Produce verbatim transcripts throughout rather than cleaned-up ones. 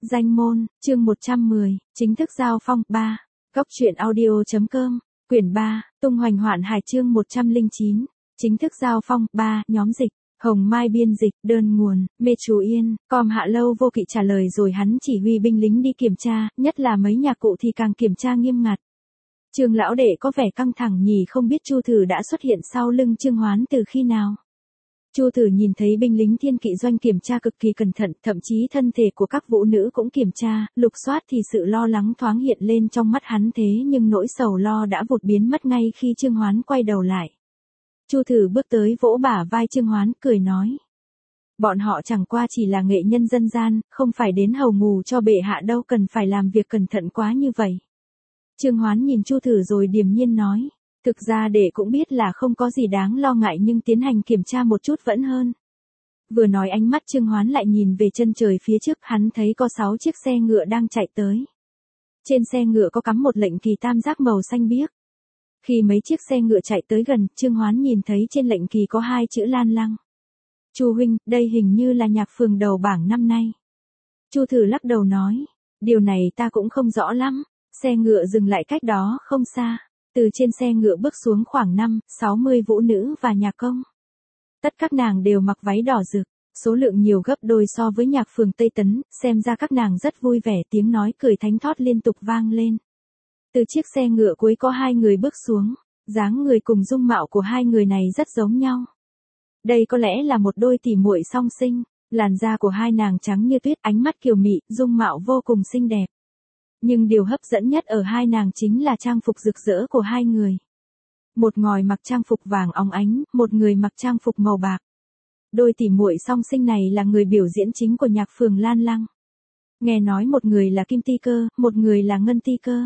Danh môn, chương một trăm mười, chính thức giao phong, ba. Góc truyện audio.com, quyển ba, tung hoành hoạn hải chương một trăm lẻ chín, chính thức giao phong, ba, nhóm dịch, Hồng Mai biên dịch, đơn nguồn, Mê Chú Yên, com Hạ Lâu Vô Kỵ trả lời rồi hắn chỉ huy binh lính đi kiểm tra, nhất là mấy nhà cụ thì càng kiểm tra nghiêm ngặt. Trương lão đệ có vẻ căng thẳng nhỉ, không biết Chu Thử đã xuất hiện sau lưng Trương Hoán từ khi nào. Chu Thử nhìn thấy binh lính thiên kỵ doanh kiểm tra cực kỳ cẩn thận, thậm chí thân thể của các vũ nữ cũng kiểm tra, lục soát thì sự lo lắng thoáng hiện lên trong mắt hắn, thế nhưng nỗi sầu lo đã vụt biến mất ngay khi Trương Hoán quay đầu lại. Chu Thử bước tới vỗ bả vai Trương Hoán, cười nói. Bọn họ chẳng qua chỉ là nghệ nhân dân gian, không phải đến hầu ngù cho bệ hạ đâu cần phải làm việc cẩn thận quá như vậy. Trương Hoán nhìn Chu Thử rồi điềm nhiên nói. Thực ra đệ cũng biết là không có gì đáng lo ngại nhưng tiến hành kiểm tra một chút vẫn hơn. Vừa nói ánh mắt Trương Hoán lại nhìn về chân trời phía trước, hắn thấy có sáu chiếc xe ngựa đang chạy tới. Trên xe ngựa có cắm một lệnh kỳ tam giác màu xanh biếc. Khi mấy chiếc xe ngựa chạy tới gần, Trương Hoán nhìn thấy trên lệnh kỳ có hai chữ Lan Lăng. Chu huynh, đây hình như là nhạc phường đầu bảng năm nay. Chu Thử lắc đầu nói, điều này ta cũng không rõ lắm. Xe ngựa dừng lại cách đó không xa. Từ trên xe ngựa bước xuống khoảng năm, sáu mươi vũ nữ và nhạc công. Tất các nàng đều mặc váy đỏ rực, số lượng nhiều gấp đôi so với nhạc phường Tây Tấn, xem ra các nàng rất vui vẻ, tiếng nói cười thánh thót liên tục vang lên. Từ chiếc xe ngựa cuối có hai người bước xuống, dáng người cùng dung mạo của hai người này rất giống nhau. Đây có lẽ là một đôi tỉ muội song sinh, làn da của hai nàng trắng như tuyết, ánh mắt kiều mị, dung mạo vô cùng xinh đẹp. Nhưng điều hấp dẫn nhất ở hai nàng chính là trang phục rực rỡ của hai người. Một ngòi mặc trang phục vàng óng ánh, một người mặc trang phục màu bạc. Đôi tỉ muội song sinh này là người biểu diễn chính của nhạc phường Lan Lăng. Nghe nói một người là Kim Ti Cơ, một người là Ngân Ti Cơ.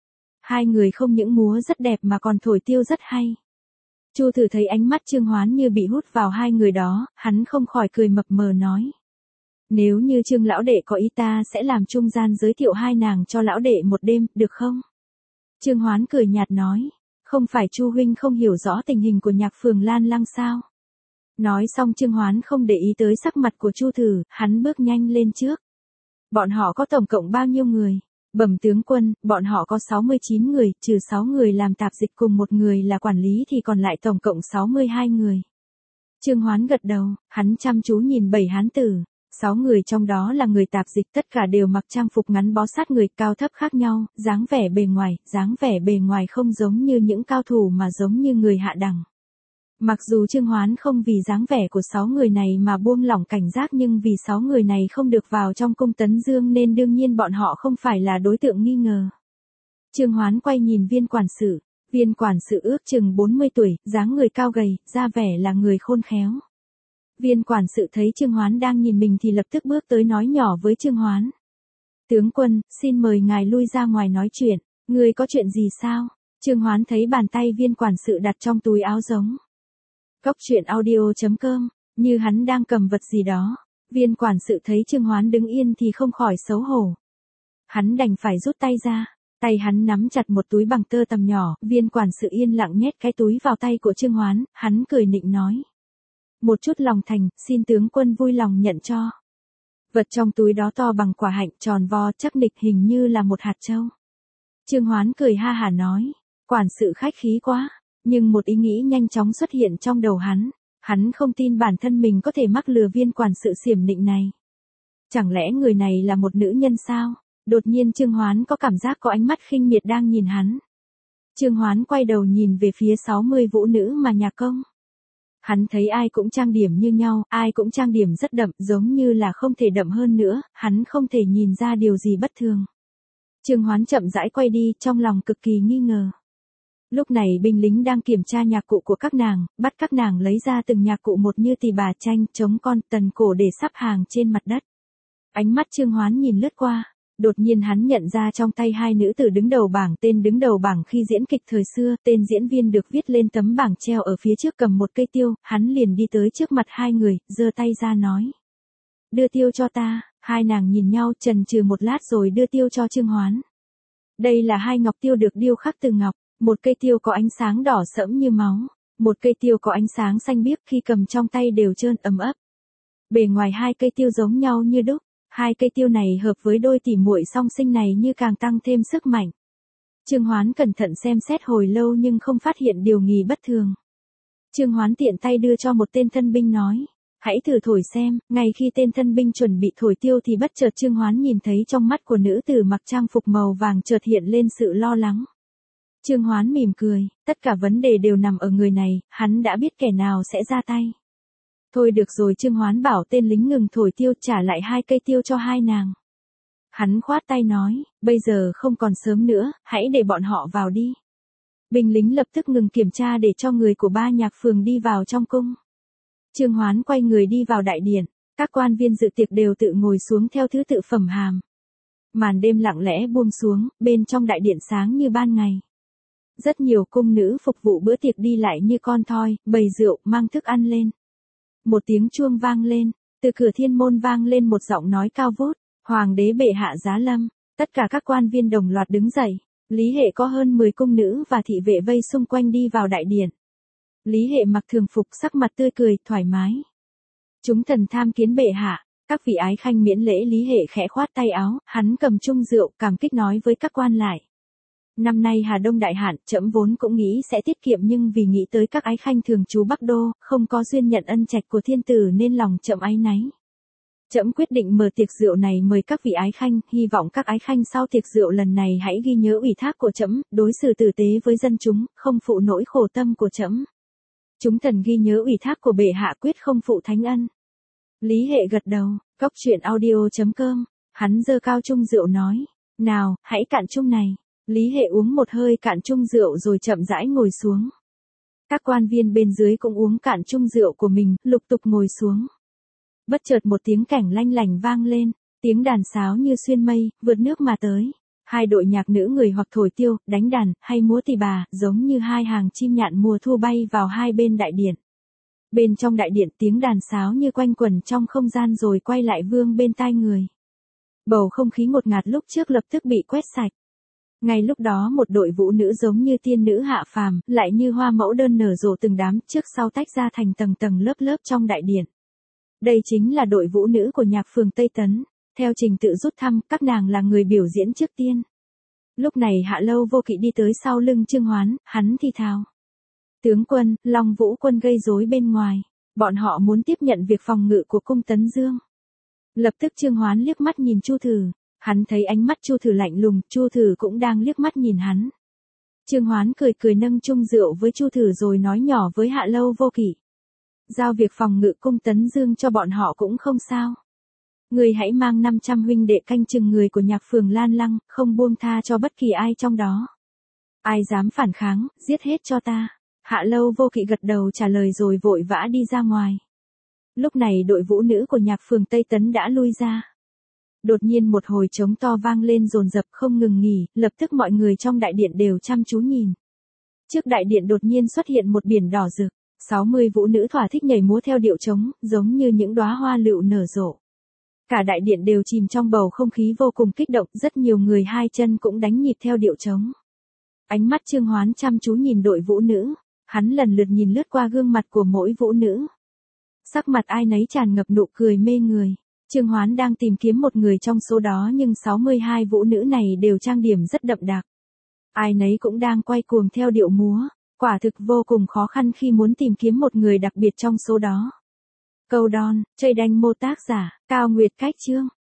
Hai người không những múa rất đẹp mà còn thổi tiêu rất hay. Chu Thử thấy ánh mắt Trương Hoán như bị hút vào hai người đó, hắn không khỏi cười mập mờ nói. Nếu như Trương lão đệ có ý ta sẽ làm trung gian giới thiệu hai nàng cho lão đệ một đêm, được không? Trương Hoán cười nhạt nói, không phải Chu huynh không hiểu rõ tình hình của nhạc phường Lan Lăng sao? Nói xong Trương Hoán không để ý tới sắc mặt của Chu Thử, hắn bước nhanh lên trước. Bọn họ có tổng cộng bao nhiêu người? Bẩm tướng quân, bọn họ có sáu mươi chín người, trừ sáu người làm tạp dịch cùng một người là quản lý thì còn lại tổng cộng sáu mươi hai người. Trương Hoán gật đầu, hắn chăm chú nhìn bảy hán tử. Sáu người trong đó là người tạp dịch, tất cả đều mặc trang phục ngắn bó sát người, cao thấp khác nhau, dáng vẻ bề ngoài, dáng vẻ bề ngoài không giống như những cao thủ mà giống như người hạ đẳng. Mặc dù Trương Hoán không vì dáng vẻ của sáu người này mà buông lỏng cảnh giác, nhưng vì sáu người này không được vào trong cung Tấn Dương nên đương nhiên bọn họ không phải là đối tượng nghi ngờ. Trương Hoán quay nhìn viên quản sự, viên quản sự ước chừng bốn mươi tuổi, dáng người cao gầy, da vẻ là người khôn khéo. Viên quản sự thấy Trương Hoán đang nhìn mình thì lập tức bước tới nói nhỏ với Trương Hoán. Tướng quân, xin mời ngài lui ra ngoài nói chuyện, người có chuyện gì sao? Trương Hoán thấy bàn tay viên quản sự đặt trong túi áo giống. Góc truyện audio.com, như hắn đang cầm vật gì đó. Viên quản sự thấy Trương Hoán đứng yên thì không khỏi xấu hổ. Hắn đành phải rút tay ra, tay hắn nắm chặt một túi bằng tơ tằm nhỏ, viên quản sự yên lặng nhét cái túi vào tay của Trương Hoán, hắn cười nịnh nói. Một chút lòng thành, xin tướng quân vui lòng nhận cho. Vật trong túi đó to bằng quả hạnh, tròn vo, chắc nịch, hình như là một hạt châu. Trương Hoán cười ha hả nói, quản sự khách khí quá, nhưng một ý nghĩ nhanh chóng xuất hiện trong đầu hắn, hắn không tin bản thân mình có thể mắc lừa viên quản sự xiểm nịnh này. Chẳng lẽ người này là một nữ nhân sao? Đột nhiên Trương Hoán có cảm giác có ánh mắt khinh miệt đang nhìn hắn. Trương Hoán quay đầu nhìn về phía sáu mươi vũ nữ mà nhạc công. Hắn thấy ai cũng trang điểm như nhau, ai cũng trang điểm rất đậm, giống như là không thể đậm hơn nữa, hắn không thể nhìn ra điều gì bất thường. Trương Hoán chậm rãi quay đi, trong lòng cực kỳ nghi ngờ. Lúc này binh lính đang kiểm tra nhạc cụ của các nàng, bắt các nàng lấy ra từng nhạc cụ một như tỳ bà, tranh, trống con, tần cổ để sắp hàng trên mặt đất. Ánh mắt Trương Hoán nhìn lướt qua. Đột nhiên hắn nhận ra trong tay hai nữ tử đứng đầu bảng, tên đứng đầu bảng khi diễn kịch thời xưa, tên diễn viên được viết lên tấm bảng treo ở phía trước cầm một cây tiêu, hắn liền đi tới trước mặt hai người, giơ tay ra nói. Đưa tiêu cho ta, hai nàng nhìn nhau chần chừ một lát rồi đưa tiêu cho Trương Hoán. Đây là hai ngọc tiêu được điêu khắc từ ngọc, một cây tiêu có ánh sáng đỏ sẫm như máu, một cây tiêu có ánh sáng xanh biếc, khi cầm trong tay đều trơn ấm ấp. Bề ngoài hai cây tiêu giống nhau như đúc. Hai cây tiêu này hợp với đôi tỉ muội song sinh này như càng tăng thêm sức mạnh. Trương Hoán cẩn thận xem xét hồi lâu nhưng không phát hiện điều nghi bất thường. Trương Hoán tiện tay đưa cho một tên thân binh nói, hãy thử thổi xem. Ngay khi tên thân binh chuẩn bị thổi tiêu thì bất chợt Trương Hoán nhìn thấy trong mắt của nữ tử mặc trang phục màu vàng chợt hiện lên sự lo lắng. Trương Hoán mỉm cười, tất cả vấn đề đều nằm ở người này, hắn đã biết kẻ nào sẽ ra tay. Thôi được rồi, Trương Hoán bảo tên lính ngừng thổi tiêu, trả lại hai cây tiêu cho hai nàng. Hắn khoát tay nói, bây giờ không còn sớm nữa, hãy để bọn họ vào đi. Binh lính lập tức ngừng kiểm tra để cho người của Ba Nhạc Phường đi vào trong cung. Trương Hoán quay người đi vào đại điện, các quan viên dự tiệc đều tự ngồi xuống theo thứ tự phẩm hàm. Màn đêm lặng lẽ buông xuống, bên trong đại điện sáng như ban ngày. Rất nhiều cung nữ phục vụ bữa tiệc đi lại như con thoi, bày rượu, mang thức ăn lên. Một tiếng chuông vang lên, từ cửa thiên môn vang lên một giọng nói cao vút, Hoàng đế bệ hạ giá lâm. Tất cả các quan viên đồng loạt đứng dậy. Lý Hệ có hơn mười cung nữ và thị vệ vây xung quanh đi vào đại điện. Lý Hệ mặc thường phục, sắc mặt tươi cười, thoải mái. Chúng thần tham kiến bệ hạ. Các vị ái khanh miễn lễ. Lý Hệ khẽ khoát tay áo, hắn cầm chung rượu, cảm kích nói với các quan lại. Năm nay Hà Đông đại hạn, trẫm vốn cũng nghĩ sẽ tiết kiệm nhưng vì nghĩ tới các ái khanh thường trú Bắc Đô, không có duyên nhận ân trạch của thiên tử nên lòng trẫm áy náy. Trẫm quyết định mở tiệc rượu này mời các vị ái khanh, hy vọng các ái khanh sau tiệc rượu lần này hãy ghi nhớ ủy thác của trẫm, đối xử tử tế với dân chúng, không phụ nỗi khổ tâm của trẫm. Chúng thần ghi nhớ ủy thác của bệ hạ, quyết không phụ thánh ân. Lý Hệ gật đầu, cốc truyện audio chấm com, hắn giơ cao chung rượu nói, nào, hãy cạn chung này. Lý Hệ uống một hơi cạn chung rượu rồi chậm rãi ngồi xuống. Các quan viên bên dưới cũng uống cạn chung rượu của mình, lục tục ngồi xuống. Bất chợt một tiếng cảnh lanh lành vang lên, tiếng đàn sáo như xuyên mây, vượt nước mà tới. Hai đội nhạc nữ người hoặc thổi tiêu, đánh đàn, hay múa tỳ bà, giống như hai hàng chim nhạn mùa thu bay vào hai bên đại điện. Bên trong đại điện tiếng đàn sáo như quanh quẩn trong không gian rồi quay lại vương bên tai người. Bầu không khí ngột ngạt lúc trước lập tức bị quét sạch. Ngay lúc đó một đội vũ nữ giống như tiên nữ hạ phàm, lại như hoa mẫu đơn nở rộ từng đám, trước sau tách ra thành tầng tầng lớp lớp trong đại điện. Đây chính là đội vũ nữ của Nhạc Phường Tây Tấn. Theo trình tự rút thăm, các nàng là người biểu diễn trước tiên. Lúc này Hạ Lâu Vô Kỵ đi tới sau lưng Trương Hoán, hắn thì thào. Tướng quân, Long Vũ quân gây rối bên ngoài. Bọn họ muốn tiếp nhận việc phòng ngự của cung Tấn Dương. Lập tức Trương Hoán liếc mắt nhìn Chu Thử. Hắn thấy ánh mắt Chu Thử lạnh lùng, Chu Thử cũng đang liếc mắt nhìn hắn. Trương Hoán cười cười nâng chung rượu với Chu Thử rồi nói nhỏ với Hạ Lâu Vô Kỵ. Giao việc phòng ngự cung Tấn Dương cho bọn họ cũng không sao. Người hãy mang năm trăm huynh đệ canh chừng người của Nhạc Phường Lan Lăng, không buông tha cho bất kỳ ai trong đó. Ai dám phản kháng, giết hết cho ta. Hạ Lâu Vô Kỵ gật đầu trả lời rồi vội vã đi ra ngoài. Lúc này đội vũ nữ của Nhạc Phường Tây Tấn đã lui ra. Đột nhiên một hồi trống to vang lên dồn dập không ngừng nghỉ, lập tức mọi người trong đại điện đều chăm chú nhìn. Trước đại điện đột nhiên xuất hiện một biển đỏ rực, sáu mươi vũ nữ thỏa thích nhảy múa theo điệu trống, giống như những đóa hoa lựu nở rộ. Cả đại điện đều chìm trong bầu không khí vô cùng kích động, rất nhiều người hai chân cũng đánh nhịp theo điệu trống. Ánh mắt Trương Hoán chăm chú nhìn đội vũ nữ, hắn lần lượt nhìn lướt qua gương mặt của mỗi vũ nữ. Sắc mặt ai nấy tràn ngập nụ cười mê người. Trương Hoán đang tìm kiếm một người trong số đó nhưng sáu mươi hai vũ nữ này đều trang điểm rất đậm đặc. Ai nấy cũng đang quay cuồng theo điệu múa, quả thực vô cùng khó khăn khi muốn tìm kiếm một người đặc biệt trong số đó. Câu đon, chơi đanh mô tác giả, Cao Nguyệt Cách Chương.